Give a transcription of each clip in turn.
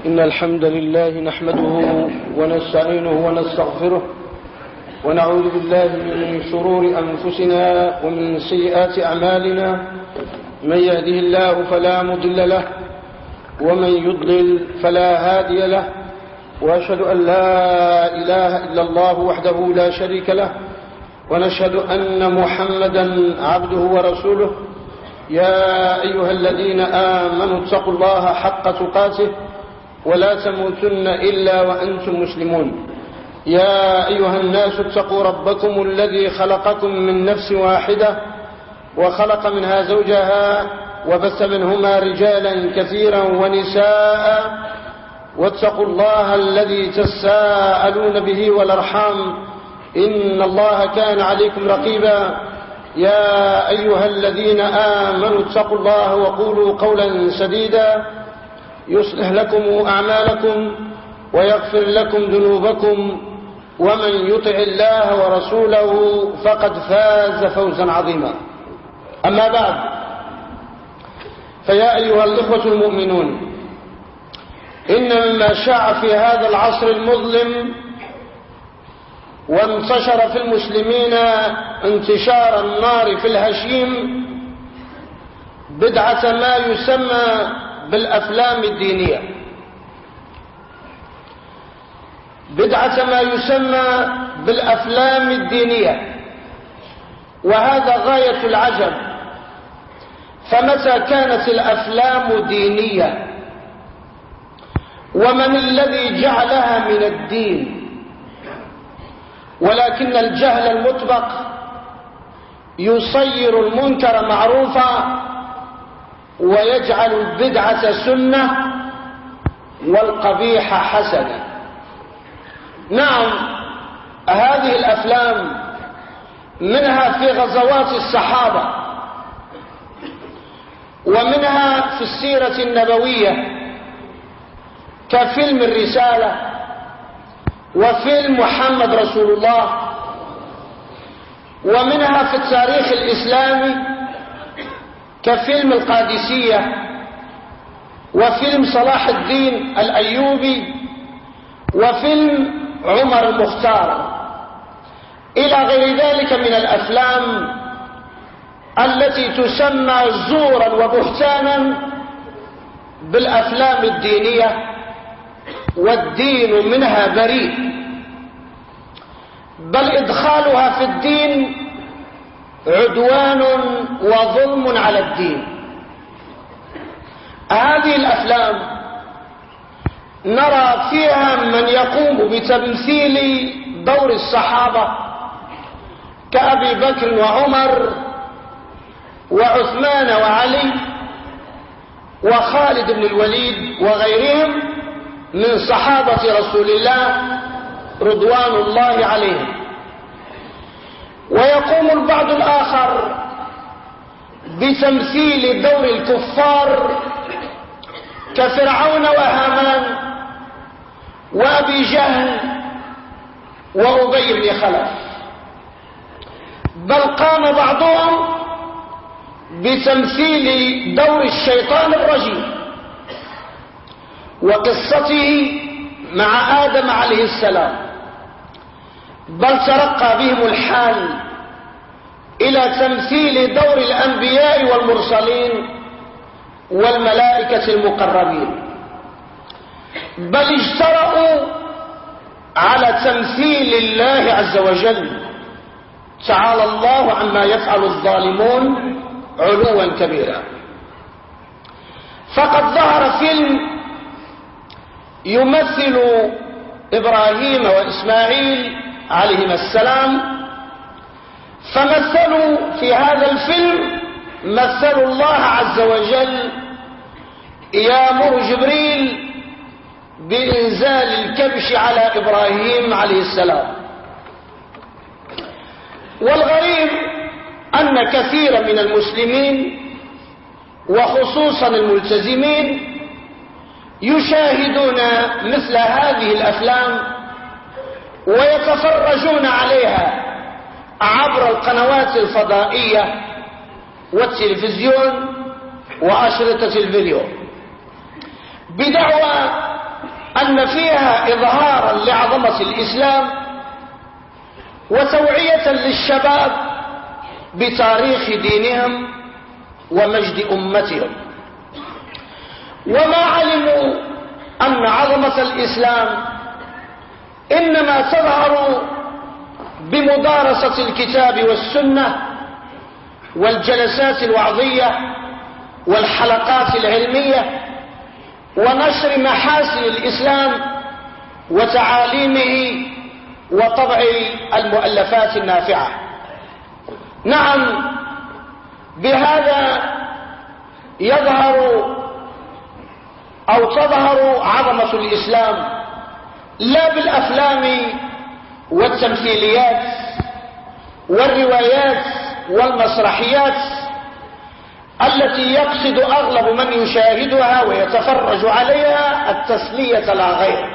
إن الحمد لله نحمده ونستعينه ونستغفره ونعوذ بالله من شرور أنفسنا ومن سيئات أعمالنا. من يهده الله فلا مضل له ومن يضلل فلا هادي له، وأشهد أن لا إله إلا الله وحده لا شريك له، ونشهد أن محمدا عبده ورسوله. يا أيها الذين آمنوا اتقوا الله حق تقاته ولا تموتن إلا وأنتم مسلمون. يا أيها الناس اتقوا ربكم الذي خلقكم من نفس واحدة وخلق منها زوجها وبث منهما رجالا كثيرا ونساء، واتقوا الله الذي تساءلون به والأرحام إن الله كان عليكم رقيبا. يا أيها الذين آمنوا اتقوا الله وقولوا قولا سديدا يصلح لكم أعمالكم ويغفر لكم ذنوبكم، ومن يطع الله ورسوله فقد فاز فوزا عظيما. أما بعد، فيا أيها الإخوة المؤمنون، إن مما شاع في هذا العصر المظلم وانتشر في المسلمين انتشار النار في الهشيم بدعة ما يسمى بالأفلام الدينية، بدعة ما يسمى بالأفلام الدينية، وهذا غاية العجب. فمتى كانت الأفلام دينية؟ ومن الذي جعلها من الدين؟ ولكن الجهل المطبق يصير المنكر معروفا ويجعل البدعة سنة والقبيح حسنة. نعم، هذه الأفلام منها في غزوات الصحابة، ومنها في السيرة النبوية كفيلم الرسالة وفيلم محمد رسول الله، ومنها في التاريخ الإسلامي كفيلم القادسية وفيلم صلاح الدين الأيوبي وفيلم عمر المختار، إلى غير ذلك من الأفلام التي تسمى زورا وبهتانا بالأفلام الدينية، والدين منها بريء، بل إدخالها في الدين عدوان وظلم على الدين. هذه الأفلام نرى فيها من يقوم بتمثيل دور الصحابة كأبي بكر وعمر وعثمان وعلي وخالد بن الوليد وغيرهم من صحابة رسول الله رضوان الله عليهم. ويقوم البعض الآخر بتمثيل دور الكفار كفرعون وهامان وأبي جهل وأبي بن خلف، بل قام بعضهم بتمثيل دور الشيطان الرجيم وقصته مع آدم عليه السلام، بل ترقى بهم الحال إلى تمثيل دور الأنبياء والمرسلين والملائكة المقربين، بل اجترأوا على تمثيل الله عز وجل. تعالى الله عما يفعل الظالمون علوا كبيرا. فقد ظهر فيلم يمثل إبراهيم وإسماعيل عليهما السلام، فمثلوا في هذا الفيلم مثلوا الله عز وجل يأمر جبريل بإنزال الكبش على إبراهيم عليه السلام. والغريب أن كثيرا من المسلمين وخصوصا الملتزمين يشاهدون مثل هذه الأفلام ويتفرجون عليها عبر القنوات الفضائية والتلفزيون وأشرطة الفيديو، بدعوى أن فيها إظهارا لعظمة الإسلام وتوعية للشباب بتاريخ دينهم ومجد أمتهم. وما علموا أن عظمة الإسلام إنما تظهر بمدارسة الكتاب والسنة والجلسات الوعظية والحلقات العلمية ونشر محاسن الإسلام وتعاليمه وطبع المؤلفات النافعة. نعم، بهذا يظهر أو تظهر عظمة الإسلام، لا بالأفلام والتمثيليات والروايات والمسرحيات التي يقصد أغلب من يشاهدها ويتفرج عليها التسلية لا غير.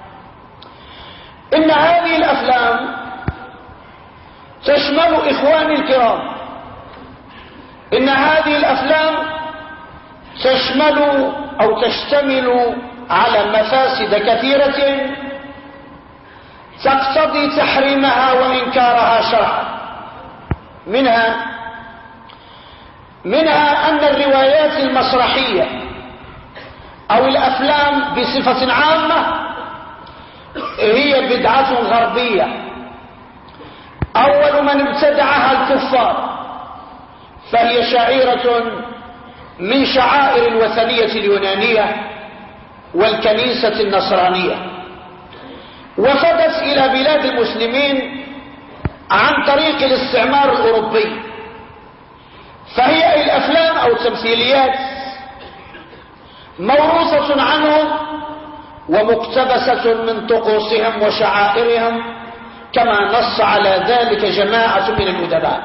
إن هذه الأفلام تشمل إخواني الكرام، إن هذه الأفلام تشمل أو تشتمل على مفاسد كثيرة تقتضي تحريمها وإنكارها شرعا. منها أن الروايات المسرحية أو الأفلام بصفة عامة هي بدعة غربية أول من ابتدعها الكفار، فهي شعيرة من شعائر الوثنية اليونانية والكنيسة النصرانية، وفدت إلى بلاد المسلمين عن طريق الاستعمار الأوروبي. فهي الأفلام أو التمثيليات موروثة عنهم ومقتبسة من طقوسهم وشعائرهم، كما نص على ذلك جماعة من الأدباء.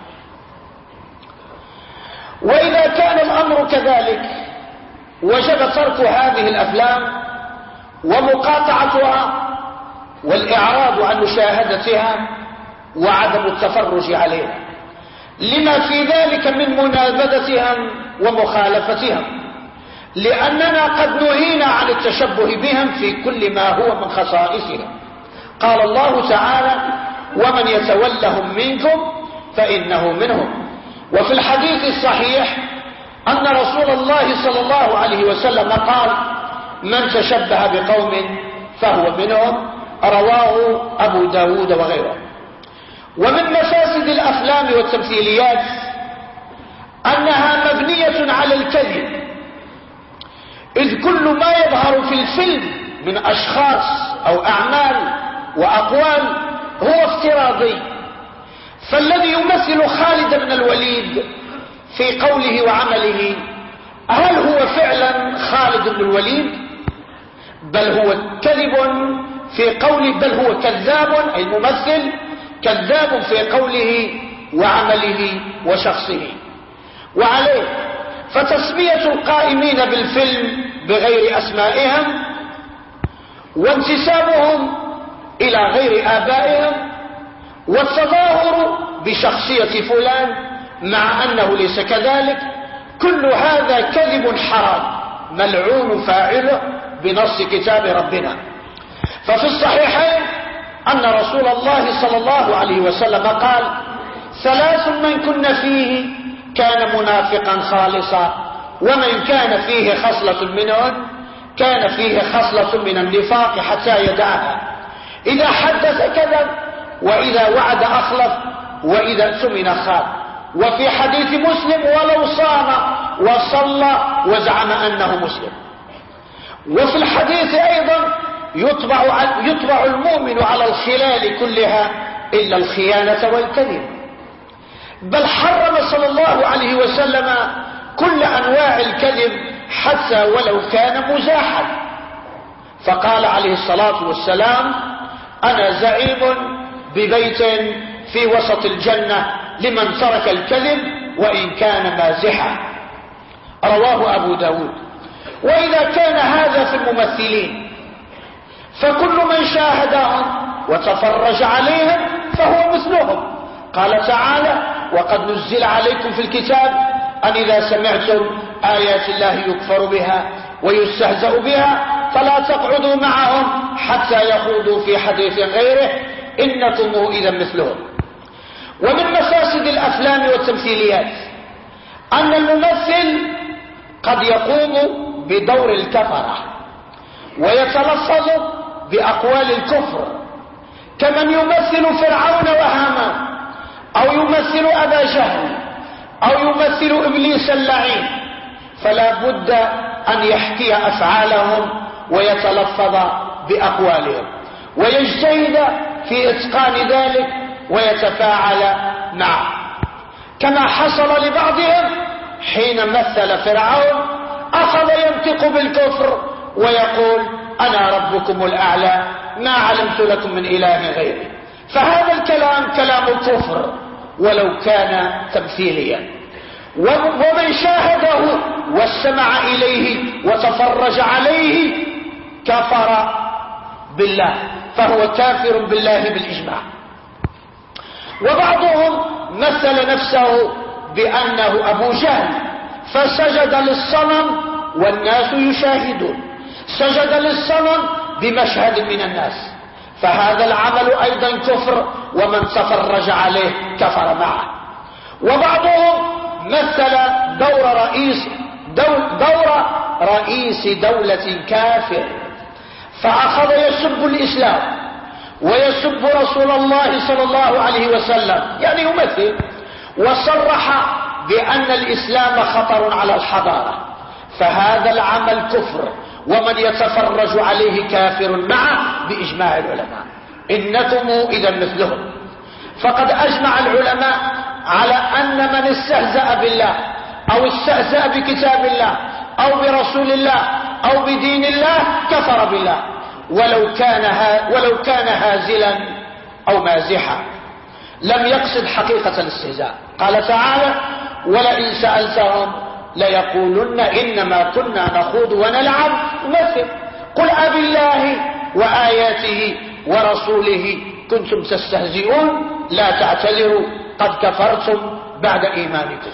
وإذا كان الأمر كذلك وجب ترك هذه الأفلام ومقاطعتها والإعراض عن مشاهدتها وعدم التفرج عليها، لما في ذلك من منابذتهم ومخالفتهم، لأننا قد نهينا عن التشبه بهم في كل ما هو من خصائصهم. قال الله تعالى: ومن يتولهم منكم فإنه منهم. وفي الحديث الصحيح أن رسول الله صلى الله عليه وسلم قال: من تشبه بقوم فهو منهم، رواه أبو داود وغيره. ومن مفاسد الأفلام والتمثيليات أنها مبنية على الكذب، إذ كل ما يظهر في الفيلم من أشخاص أو أعمال وأقوال هو افتراضي. فالذي يمثل خالد بن الوليد في قوله وعمله، هل هو فعلا خالد بن الوليد؟ بل هو كذب في قوله، بل هو كذاب، أي ممثل كذاب في قوله وعمله وشخصه. وعليه فتسمية القائمين بالفيلم بغير أسمائهم وانتسابهم إلى غير آبائهم والتظاهر بشخصية فلان مع أنه ليس كذلك، كل هذا كذب حرام ملعون فاعله بنص كتاب ربنا. ففي الصحيحين أن رسول الله صلى الله عليه وسلم قال: ثلاث من كن فيه كان منافقا خالصا، ومن كان فيه خصلة منهن كان فيه خصلة من النفاق حتى يدعها: إذا حدث كذب، وإذا وعد أخلف، وإذا اؤتمن خان. وفي حديث مسلم: ولو صام وصلى وزعم أنه مسلم. وفي الحديث أيضا: يطبع المؤمن على الخلال كلها إلا الخيانة والكذب. بل حرم صلى الله عليه وسلم كل أنواع الكذب حتى ولو كان مزاحا، فقال عليه الصلاة والسلام: أنا زعيم ببيت في وسط الجنة لمن ترك الكذب وإن كان مازحا، رواه أبو داود. وإذا كان هذا في الممثلين، فكل من شاهدهم وتفرج عليهم فهو مثلهم. قال تعالى: وقد نزل عليكم في الكتاب أن إذا سمعتم آيات الله يكفر بها ويستهزأ بها فلا تقعدوا معهم حتى يخوضوا في حديث غيره إنكم إذا مثلهم. ومن مفاسد الأفلام والتمثيليات أن الممثل قد يقوم بدور الكفرة ويتلفظ بأقوال الكفر، كمن يمثل فرعون وهامان، أو يمثل أبا جهل، أو يمثل إبليس اللعين، فلا بد أن يحكي أفعالهم ويتلفظ بأقوالهم ويجتهد في إتقان ذلك ويتفاعل معه، كما حصل لبعضهم حين مثل فرعون أخذ ينطق بالكفر ويقول أنا ربكم الأعلى ما علمت لكم من إله غيري. فهذا الكلام كلام الكفر ولو كان تمثيليا، ومن شاهده واستمع إليه وتفرج عليه كفر بالله، فهو كافر بالله بالإجماع. وبعضهم مثل نفسه بأنه أبو جهل فسجد للصنم والناس يشاهدون، سجد للصنم بمشهد من الناس، فهذا العمل أيضا كفر، ومن تفرج عليه كفر معه. وبعضهم مثل دور رئيس دولة كافر، فأخذ يسب الإسلام ويسب رسول الله صلى الله عليه وسلم، يعني يمثل، وصرح بأن الإسلام خطر على الحضارة، فهذا العمل كفر، ومن يتفرج عليه كافر معه بإجماع العلماء إنكم إذا مثلهم. فقد أجمع العلماء على أن من استهزأ بالله أو استهزأ بكتاب الله أو برسول الله أو بدين الله كفر بالله، ولو كان هازلا أو مازحا، لم يقصد حقيقة الاستهزاء. قال تعالى ولئن سألتهم ليقولن إنما كنا نخوض ونلعب مثل قل أبالله وآياته ورسوله كنتم تستهزئون لا تعتذروا قد كفرتم بعد إيمانكم.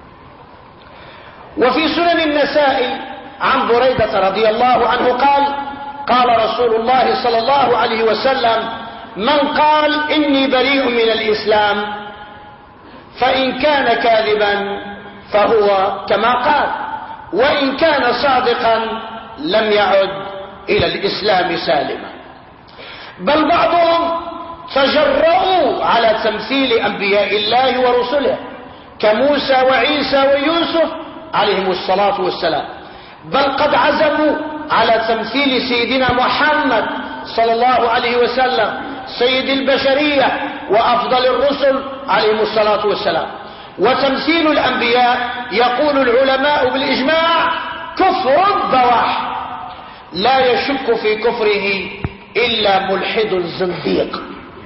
وفي سنن النسائي عن بريدة رضي الله عنه قال رسول الله صلى الله عليه وسلم من قال إني بريء من الإسلام فإن كان كاذبا فهو كما قال، وإن كان صادقا لم يعد إلى الإسلام سالما. بل بعضهم تجرؤوا على تمثيل أنبياء الله ورسله كموسى وعيسى ويوسف عليهم الصلاة والسلام، بل قد عزموا على تمثيل سيدنا محمد صلى الله عليه وسلم سيد البشرية وأفضل الرسل عليهم الصلاة والسلام. وتمثيل الأنبياء يقول العلماء بالإجماع كفر بواح، لا يشك في كفره إلا ملحد زنديق.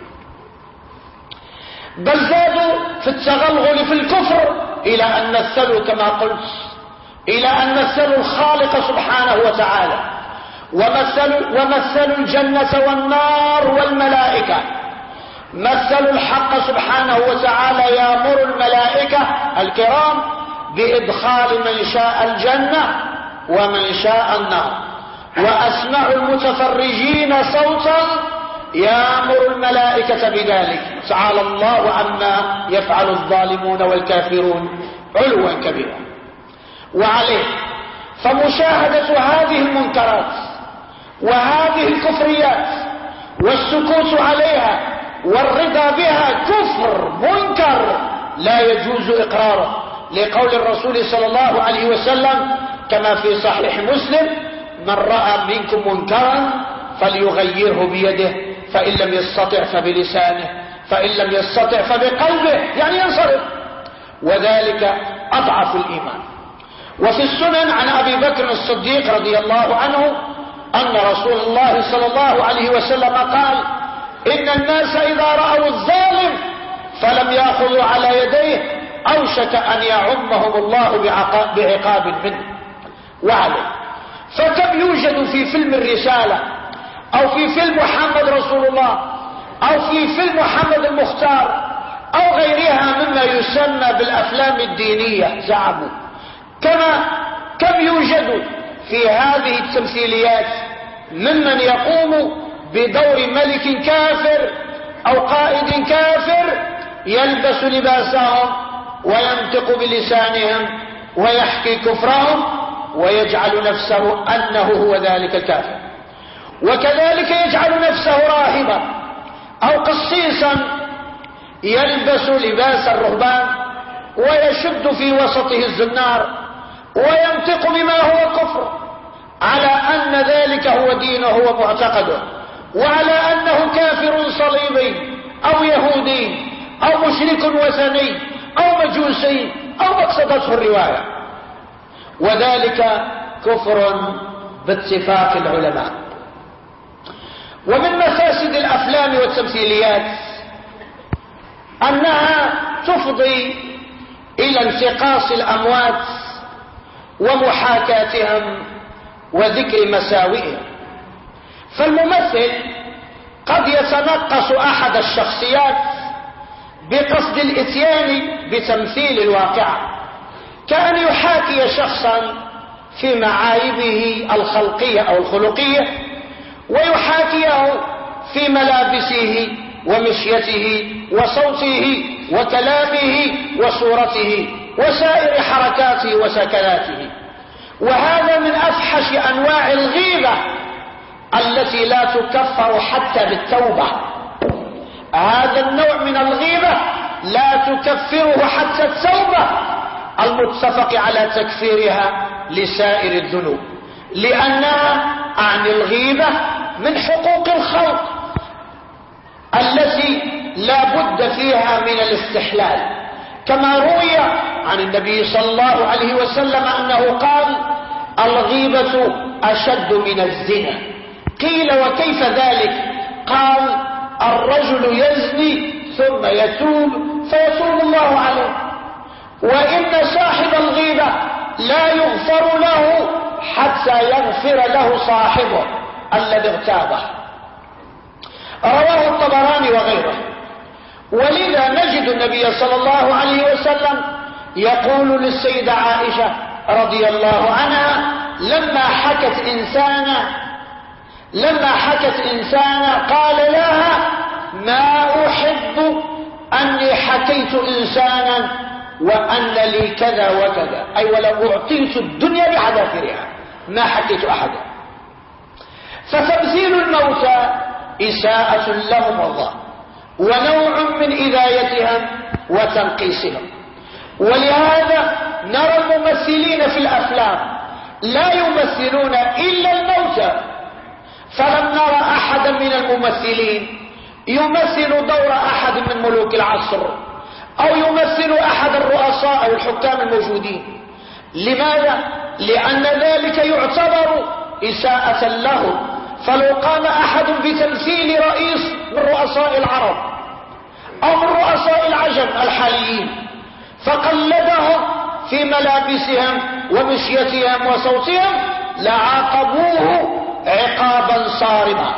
بل زادوا في التغلغل في الكفر إلى أن مثلوا كما قلت إلى أن مثلوا الخالق سبحانه وتعالى، ومثلوا الجنة والنار والملائكة، مثلوا الحق سبحانه وتعالى يأمر الملائكة الكرام بإدخال من شاء الجنة ومن شاء النار، وأسمع المتفرجين صوتا يأمر الملائكة بذلك، تعالى الله عما يفعل الظالمون والكافرون علوا كبيرا. وعليه فمشاهدة هذه المنكرات وهذه الكفريات والسكوت عليها والرضا بها كفر منكر لا يجوز إقراره، لقول الرسول صلى الله عليه وسلم كما في صحيح مسلم من رأى منكم منكرا فليغيره بيده فإن لم يستطع فبلسانه فإن لم يستطع فبقلبه، يعني ينصرف، وذلك أضعف الإيمان. وفي السنن عن أبي بكر الصديق رضي الله عنه أن رسول الله صلى الله عليه وسلم قال إن الناس إذا رأوا الظالم فلم يأخذوا على يديه أوشك أن يعمهم الله بعقاب منه وعليه. فكم يوجد في فيلم الرسالة أو في فيلم محمد رسول الله أو في فيلم محمد المختار أو غيرها مما يسمى بالأفلام الدينية زعموا، كم يوجد في هذه التمثيليات ممن يقوم بدور ملك كافر أو قائد كافر يلبس لباسهم وينطق بلسانهم ويحكي كفرهم ويجعل نفسه أنه هو ذلك الكافر. وكذلك يجعل نفسه راهبا أو قسيسا يلبس لباس الرهبان ويشد في وسطه الزنار وينطق بما هو كفر، على أن ذلك هو دينه ومعتقده، وعلى أنه كافر صليبي أو يهودي أو مشرك وثني أو مجوسي أو مقصدته الرواية، وذلك كفر باتفاق العلماء. ومن مفاسد الأفلام والتمثيليات أنها تفضي إلى انتقاص الأموات ومحاكاتهم وذكر مساوئهم. فالممثل قد يتنقص أحد الشخصيات بقصد الاتيان بتمثيل الواقع، كأن يحاكي شخصا في معايبه الخلقية أو الخلقية ويحاكيه في ملابسه ومشيته وصوته وكلامه وصورته وسائر حركاته وسكناته. وهذا من أفحش أنواع الغيبة التي لا تكفر حتى بالتوبة. هذا النوع من الغيبة لا تكفره حتى التوبة المتفق على تكفيرها لسائر الذنوب، لأنها عن الغيبة من حقوق الخلق التي لا بد فيها من الاستحلال، كما روي عن النبي صلى الله عليه وسلم أنه قال: الغيبة أشد من الزنا. قيل: وكيف ذلك؟ قال: الرجل يزني ثم يتوب فيتوب الله عليه، وإن صاحب الغيبة لا يغفر له حتى يغفر له صاحبه الذي اغتابه. رواه الطبراني وغيره. ولذا نجد النبي صلى الله عليه وسلم يقول للسيدة عائشة رضي الله عنها لما حكت إنسانا قال لها: ما أحب أني حكيت إنسانا وأن لي كذا وكذا، أي ولو أعطيت الدنيا بحذافيرها ما حكيت أحدا. فتمثيل الموتى إساءة لهم والله، ونوع من إذايتهم وتنقيصهم. ولهذا نرى الممثلين في الأفلام لا يمثلون إلا الموتى، فلم نرى أحدا من الممثلين يمثل دور أحد من ملوك العصر أو يمثل أحد الرؤساء أو الحكام الموجودين. لماذا؟ لأن ذلك يعتبر إساءة لهم. فلو قام أحد بتمثيل رئيس من رؤساء العرب أو من رؤساء العجم الحاليين فقلدهم في ملابسهم ومشيتهم وصوتهم لعاقبوه عقابا صارما،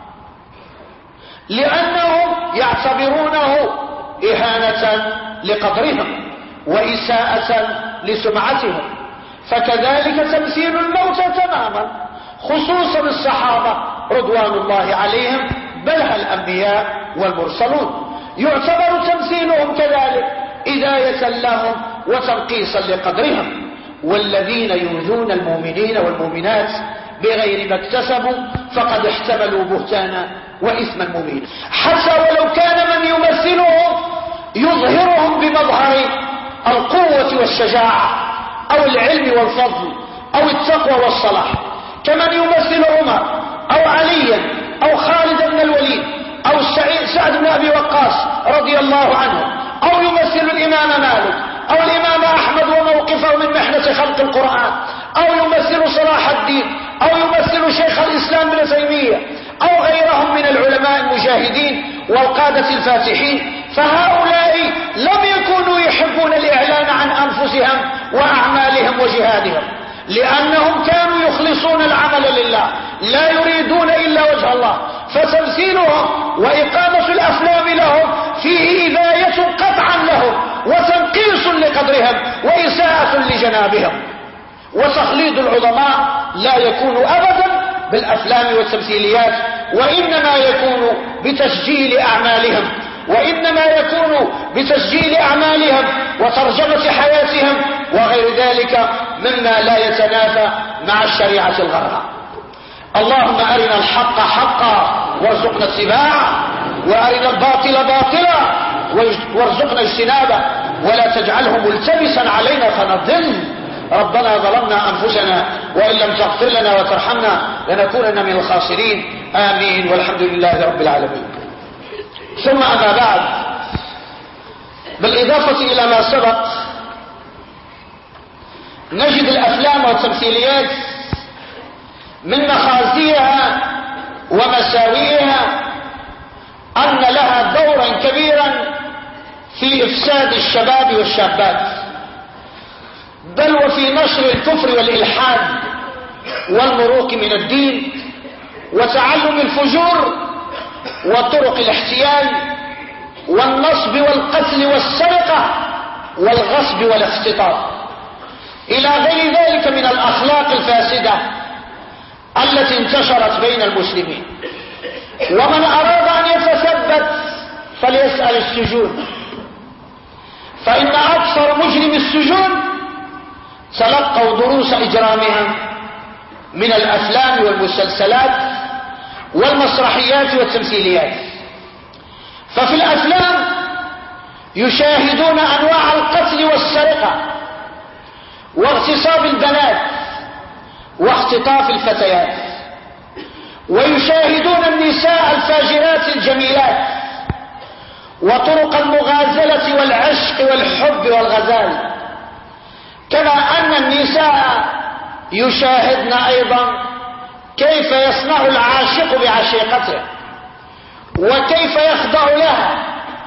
لأنهم يعتبرونه إهانة لقدرهم وإساءة لسمعتهم. فكذلك تمثيل الموتى تماما، خصوصا الصحابة رضوان الله عليهم، بل الأنبياء والمرسلون يعتبر تمثيلهم كذلك إذاية لهم وتنقيصا لقدرهم. والذين يؤذون المؤمنين والمؤمنات بغير ما اكتسبوا فقد احتملوا بهتانا وإثما مبينا. حتى ولو كان من يمثلهم يظهرهم بمظهر القوة والشجاعة أو العلم والفضل أو التقوى والصلاح، كمن يمثل عمر أو عليا أو خالد بن الوليد أو سعد بن أبي وقاص رضي الله عنه، أو يمثل الإمام مالك أو الإمام أحمد وموقفه من محنة خلق القرآن، أو يمثل صلاح الدين، أو يمثل شيخ الإسلام ابن تيمية أو غيرهم من العلماء المجاهدين والقادة الفاتحين. فهؤلاء لم يكونوا يحبون الإعلان عن أنفسهم وأعمالهم وجهادهم، لأنهم كانوا يخلصون العمل لله لا يريدون إلا وجه الله. فتمثيلهم وإقامة الأفلام لهم فيه إذاية قطعا لهم وتنقيص لقدرهم وإساءة لجنابهم. وتخليد العظماء لا يكون أبدا بالأفلام والتمثيليات، وإنما يكون بتسجيل أعمالهم، وإنما يكون بتسجيل أعمالهم وترجمة حياتهم وغير ذلك مما لا يتنافى مع الشريعة الغراء. اللهم أرنا الحق حقا وارزقنا اتباعه، وأرنا الباطل باطلا وارزقنا اجتنابه، ولا تجعله ملتبسا علينا فنضل. ربنا ظلمنا أنفسنا وإن لم تغفر لنا وترحمنا لنكونن من الخاسرين. آمين، والحمد لله رب العالمين. ثم أما بعد، بالإضافة إلى ما سبق نجد الأفلام والتمثيليات من مخازيها ومساويها أن لها دورا كبيرا في إفساد الشباب والشابات، بل وفي نشر الكفر والإلحاد والمروق من الدين وتعلم الفجور وطرق الاحتيال والنصب والقتل والسرقة والغصب والاختطاف إلى غير ذلك من الأخلاق الفاسدة التي انتشرت بين المسلمين. ومن أراد أن يتثبت فليسأل السجون، فإن أكثر مجرم السجون تلقوا دروس إجرامهم من الأفلام والمسلسلات والمسرحيات والتمثيليات. ففي الأفلام يشاهدون أنواع القتل والسرقة واغتصاب البنات واختطاف الفتيات، ويشاهدون النساء الفاجرات الجميلات وطرق المغازلة والعشق والحب والغزال، كما أن النساء يشاهدن أيضا كيف يصنع العاشق بعشيقته وكيف يخضع لها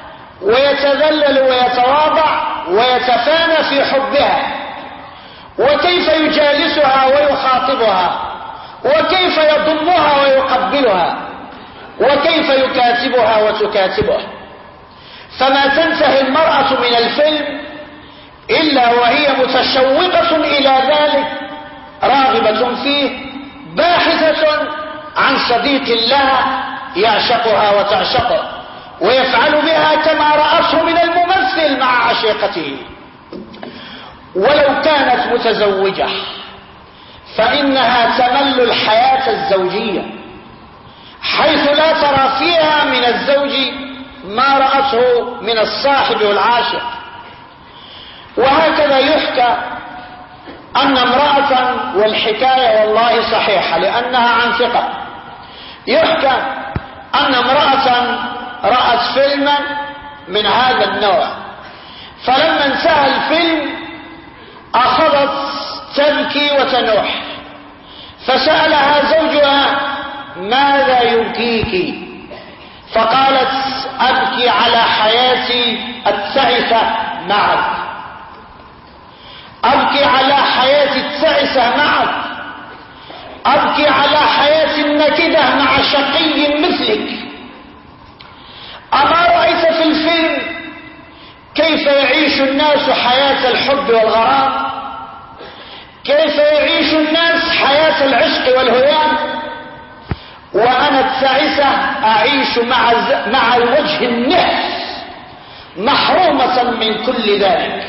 ويتذلل ويتواضع ويتفانى في حبها، وكيف يجالسها ويخاطبها، وكيف يضمها ويقبلها، وكيف يكاتبها وتكاتبه. فما تنتهي المرأة من الفيلم إلا وهي متشوقة إلى ذلك، راغبة فيه، باحثة عن صديق لها يعشقها وتعشقه، ويفعل بها كما رأته من الممثل مع عشيقته. ولو كانت متزوجة فإنها تمل الحياة الزوجية، حيث لا ترى فيها من الزوج ما رأته من الصاحب والعاشق. وهكذا يحكى أن امرأة، والحكاية والله صحيحة لأنها عن ثقة، يحكى أن امرأة رأت فيلما من هذا النوع، فلما انتهى الفيلم أخذت تبكي وتنوح، فسألها زوجها ماذا يبكيك؟ فقالت أبكي على حياتي التعسة معك، أبكي على حياتي التعسة معك، أبكي على حياتي النكدة مع شقي مثلك. أما رأيت في الفيلم كيف يعيش الناس حياة الحب والغرام؟ كيف يعيش الناس حياة العشق والهيام؟ وأنا التعسة أعيش مع الوجه النحس محرومة من كل ذلك.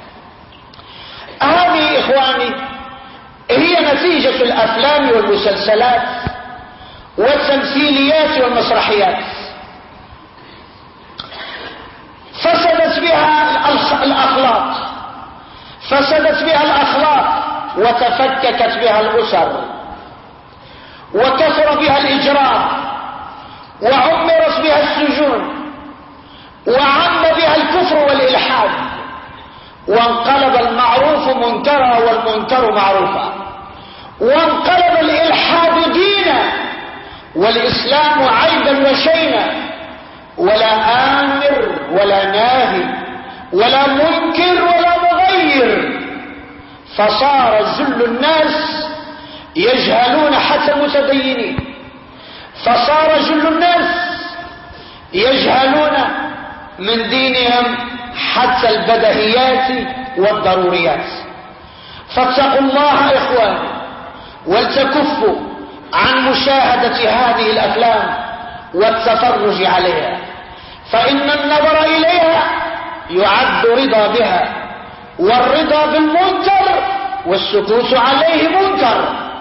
هذه إخواني هي نتيجة الأفلام والمسلسلات والتمثيليات والمسرحيات، فسدت بها الأخلاق، فسدت بها الأخلاق وتفككت بها الأسر، وكثر بها الإجرام، وعمرت بها السجون، وعم بها الكفر والإلحاد، وانقلب المعروف منكرا والمنكر معروفا، وانقلب الإلحاد دينا والإسلام عيبا وشينا، ولا آمر ولا ناهي ولا منكر ولا مغير، فصار ذل الناس يجهلون حتى المتدينين، فصار جل الناس يجهلون من دينهم حتى البدهيات والضروريات. فاتقوا الله إخواني ولتكفوا عن مشاهدة هذه الأفلام والتفرج عليها، فإن النظر إليها يعد رضا بها، والرضا بالمنكر والسكوت عليه منكر.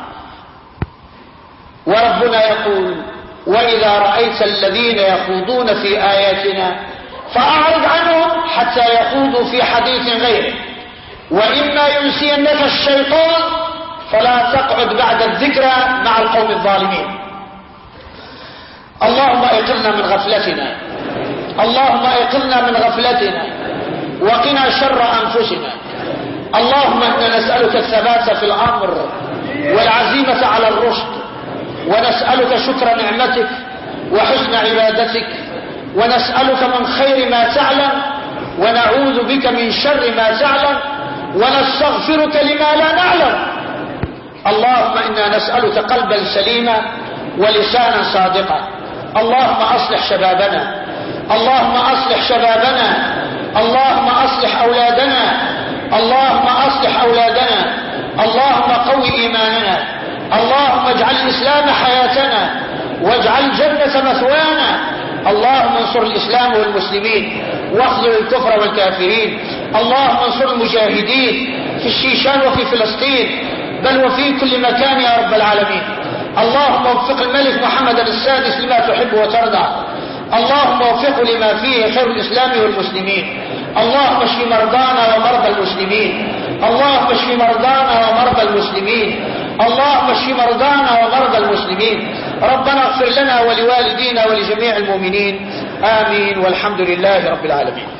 وربنا يقول: وإذا رأيت الذين يخوضون في آياتنا فأعرض عنهم حتى يخوضوا في حديث غيره، وإما ينسينك الشيطان فلا تقعد بعد الذكرى مع القوم الظالمين. اللهم ايقظنا من غفلتنا، اللهم ايقظنا من غفلتنا وقنا شر أنفسنا. اللهم إنا نسألك الثبات في الأمر والعزيمة على الرشد، ونسألك شكر نعمتك وحسن عبادتك، ونسألك من خير ما تعلم ونعوذ بك من شر ما تعلم، ونستغفرك لما لا نعلم. اللهم إنا نسألك قلبا سليما ولسانا صادقا. اللهم أصلح شبابنا، اللهم أصلح شبابنا، اللهم أصلح أولادنا، اللهم أصلح أولادنا، اللهم قوي إيماننا، اللهم اجعل الإسلام حياتنا واجعل الجنة مثوانا. اللهم انصر الإسلام والمسلمين واخذل الكفر والكافرين. اللهم انصر المجاهدين في الشيشان وفي فلسطين بل وفي كل مكان يا رب العالمين. اللهم وفق الملك محمد السادس لما تحب وترضى، اللهم وفقه لما فيه خير الإسلام والمسلمين. اللهم اشف مرضانا ومرضى المسلمين، اللهم اشف مرضانا ومرضى المسلمين، اللهم اشف مرضانا ومرضى المسلمين. ربنا اغفر لنا ولوالدينا ولجميع المؤمنين، آمين، والحمد لله رب العالمين.